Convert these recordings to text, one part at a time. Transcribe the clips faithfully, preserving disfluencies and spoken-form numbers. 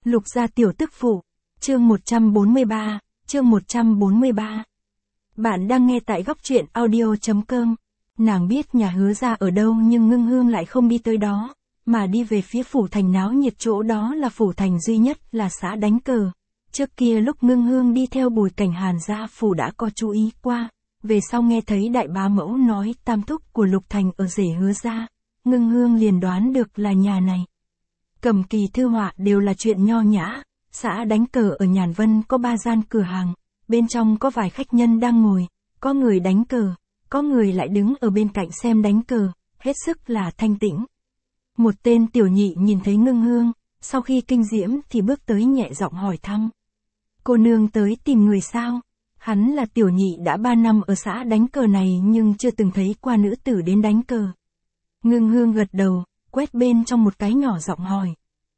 Lục gia tiểu tức phụ, chương một trăm bốn mươi ba, chương một trăm bốn mươi ba. Bạn đang nghe tại góc truyện audio chấm com. Nàng biết nhà Hứa gia ở đâu nhưng Ngưng Hương lại không đi tới đó, mà đi về phía phủ thành náo nhiệt, chỗ đó là phủ thành duy nhất là xã đánh cờ. Trước kia lúc Ngưng Hương đi theo Bùi Cảnh Hàn ra phủ đã có chú ý qua, về sau nghe thấy đại bá mẫu nói tam thúc của Lục Thành ở rể Hứa gia, Ngưng Hương liền đoán được là nhà này. Cầm kỳ thư họa đều là chuyện nho nhã, xã đánh cờ ở Nhàn Vân có ba gian cửa hàng, bên trong có vài khách nhân đang ngồi, có người đánh cờ, có người lại đứng ở bên cạnh xem đánh cờ, hết sức là thanh tĩnh. Một tên tiểu nhị nhìn thấy Ngưng Hương, sau khi kinh diễm thì bước tới nhẹ giọng hỏi thăm. Cô nương tới tìm người sao? Hắn là tiểu nhị đã ba năm ở xã đánh cờ này nhưng chưa từng thấy qua nữ tử đến đánh cờ. Ngưng Hương gật đầu, quét bên trong một cái nhỏ giọng hỏi.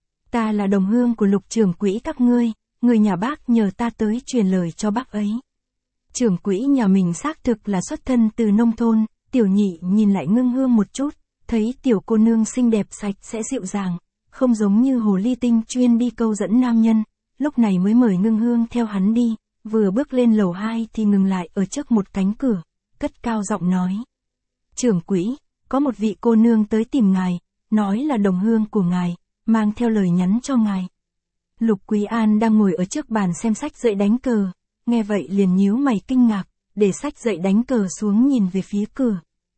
Ta là đồng hương của Lục trưởng quỹ các ngươi, người nhà bác nhờ ta tới truyền lời cho bác ấy. Trưởng quỹ nhà mình xác thực là xuất thân từ nông thôn, tiểu nhị nhìn lại Ngưng Hương một chút, thấy tiểu cô nương xinh đẹp sạch sẽ dịu dàng, không giống như hồ ly tinh chuyên đi câu dẫn nam nhân, lúc này mới mời Ngưng Hương theo hắn đi, vừa bước lên lầu hai thì ngừng lại ở trước một cánh cửa, cất cao giọng nói. Trưởng quỹ, có một vị cô nương tới tìm ngài, nói là đồng hương của ngài, mang theo lời nhắn cho ngài. Lục Quý An đang ngồi ở trước bàn xem sách dạy đánh cờ, nghe vậy liền nhíu mày kinh ngạc, để sách dạy đánh cờ xuống nhìn về phía cửa.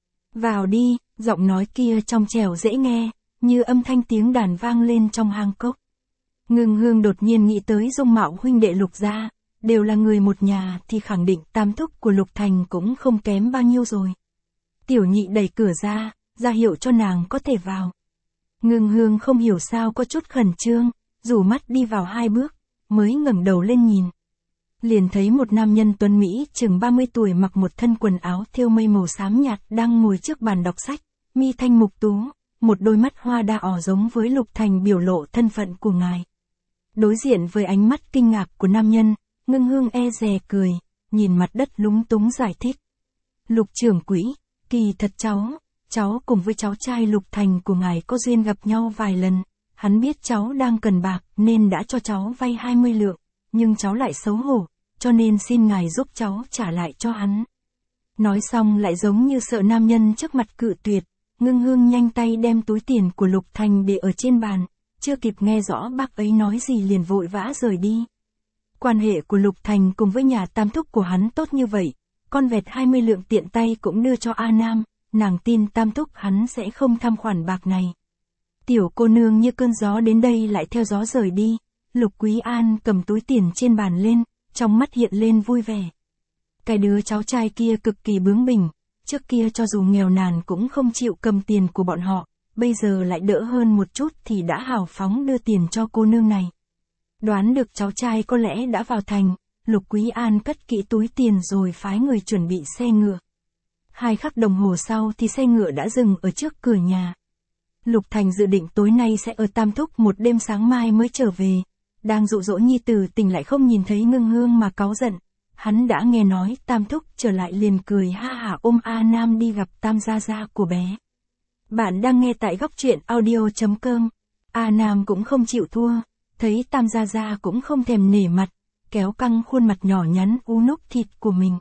Vào đi, giọng nói kia trong trẻo dễ nghe, như âm thanh tiếng đàn vang lên trong hang cốc. Ngưng Hương đột nhiên nghĩ tới dung mạo huynh đệ Lục gia, đều là người một nhà thì khẳng định tam thúc của Lục Thành cũng không kém bao nhiêu rồi. Tiểu nhị đẩy cửa ra, ra hiệu cho nàng có thể vào. Ngưng Hương không hiểu sao có chút khẩn trương, rủ mắt đi vào hai bước, mới ngẩng đầu lên nhìn. Liền thấy một nam nhân tuấn Mỹ chừng ba mươi tuổi mặc một thân quần áo thêu mây màu xám nhạt đang ngồi trước bàn đọc sách, mi thanh mục tú, một đôi mắt hoa đa ỏ giống với Lục Thành biểu lộ thân phận của ngài. Đối diện với ánh mắt kinh ngạc của nam nhân, Ngưng Hương e dè cười, nhìn mặt đất lúng túng giải thích. Lục trưởng quỹ, kỳ thật cháu, cháu cùng với cháu trai Lục Thành của ngài có duyên gặp nhau vài lần, hắn biết cháu đang cần bạc nên đã cho cháu vay hai mươi lượng, nhưng cháu lại xấu hổ, cho nên xin ngài giúp cháu trả lại cho hắn. Nói xong lại giống như sợ nam nhân trước mặt cự tuyệt, Ngưng Hương nhanh tay đem túi tiền của Lục Thành để ở trên bàn, chưa kịp nghe rõ bác ấy nói gì liền vội vã rời đi. Quan hệ của Lục Thành cùng với nhà tam thúc của hắn tốt như vậy, con vẹt hai mươi lượng tiện tay cũng đưa cho A Nam, nàng tin tam thúc hắn sẽ không tham khoản bạc này. Tiểu cô nương như cơn gió đến đây lại theo gió rời đi, Lục Quý An cầm túi tiền trên bàn lên, trong mắt hiện lên vui vẻ. Cái đứa cháu trai kia cực kỳ bướng bỉnh, trước kia cho dù nghèo nàn cũng không chịu cầm tiền của bọn họ, bây giờ lại đỡ hơn một chút thì đã hào phóng đưa tiền cho cô nương này. Đoán được cháu trai có lẽ đã vào thành, Lục Quý An cất kỹ túi tiền rồi phái người chuẩn bị xe ngựa. Hai khắc đồng hồ sau thì xe ngựa đã dừng ở trước cửa nhà. Lục Thành dự định tối nay sẽ ở Tam Thúc một đêm, sáng mai mới trở về. Đang dụ dỗ nhi tử tỉnh lại không nhìn thấy Ngưng Hương mà cáu giận. Hắn đã nghe nói Tam Thúc trở lại liền cười ha hả ôm A Nam đi gặp Tam gia gia của bé. Bạn đang nghe tại góc truyện audio chấm com. A Nam cũng không chịu thua, thấy Tam gia gia cũng không thèm nể mặt, kéo căng khuôn mặt nhỏ nhắn ú núc thịt của mình.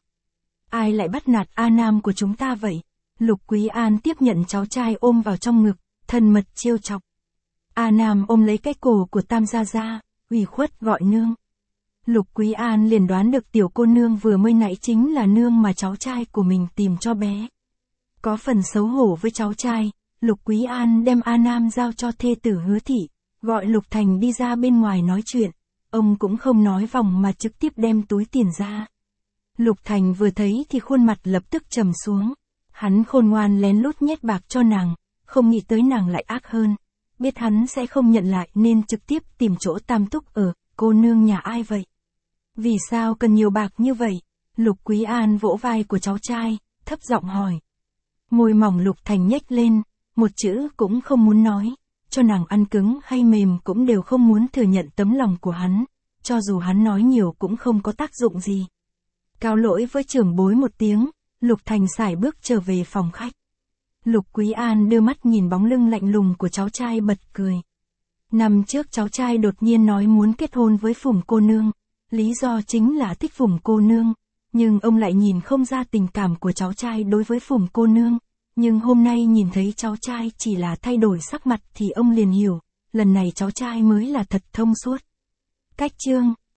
Ai lại bắt nạt A Nam của chúng ta vậy? Lục Quý An tiếp nhận cháu trai ôm vào trong ngực, thân mật trêu chọc. A Nam ôm lấy cái cổ của Tam gia gia, ủy khuất gọi nương. Lục Quý An liền đoán được tiểu cô nương vừa mới nãy chính là nương mà cháu trai của mình tìm cho bé. Có phần xấu hổ với cháu trai, Lục Quý An đem A Nam giao cho thê tử Hứa thị, gọi Lục Thành đi ra bên ngoài nói chuyện. Ông cũng không nói vòng mà trực tiếp đem túi tiền ra. Lục Thành vừa thấy thì khuôn mặt lập tức trầm xuống. Hắn khôn ngoan lén lút nhét bạc cho nàng, không nghĩ tới nàng lại ác hơn. Biết hắn sẽ không nhận lại nên trực tiếp tìm chỗ Tam Thúc ở, cô nương nhà ai vậy? Vì sao cần nhiều bạc như vậy? Lục Quý An vỗ vai của cháu trai, thấp giọng hỏi. Môi mỏng Lục Thành nhếch lên, một chữ cũng không muốn nói. Cho nàng ăn cứng hay mềm cũng đều không muốn thừa nhận tấm lòng của hắn, cho dù hắn nói nhiều cũng không có tác dụng gì. Cáo lỗi với trưởng bối một tiếng, Lục Thành sải bước trở về phòng khách. Lục Quý An đưa mắt nhìn bóng lưng lạnh lùng của cháu trai bật cười. Năm trước cháu trai đột nhiên nói muốn kết hôn với Phùng cô nương, lý do chính là thích Phùng cô nương, nhưng ông lại nhìn không ra tình cảm của cháu trai đối với Phùng cô nương, nhưng hôm nay nhìn thấy cháu trai chỉ là thay đổi sắc mặt thì ông liền hiểu, lần này cháu trai mới là thật thông suốt. Cách chương